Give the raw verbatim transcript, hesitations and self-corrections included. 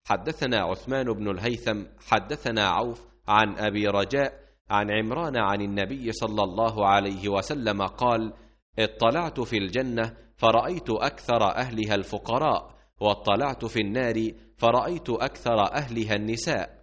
حدثنا عثمان بن الهيثم حدثنا عوف عن أبي رجاء عن عمران عن النبي صلى الله عليه وسلم قال: اطلعت في الجنة فرأيت أكثر أهلها الفقراء، واطلعت في النار فرأيت أكثر أهلها النساء،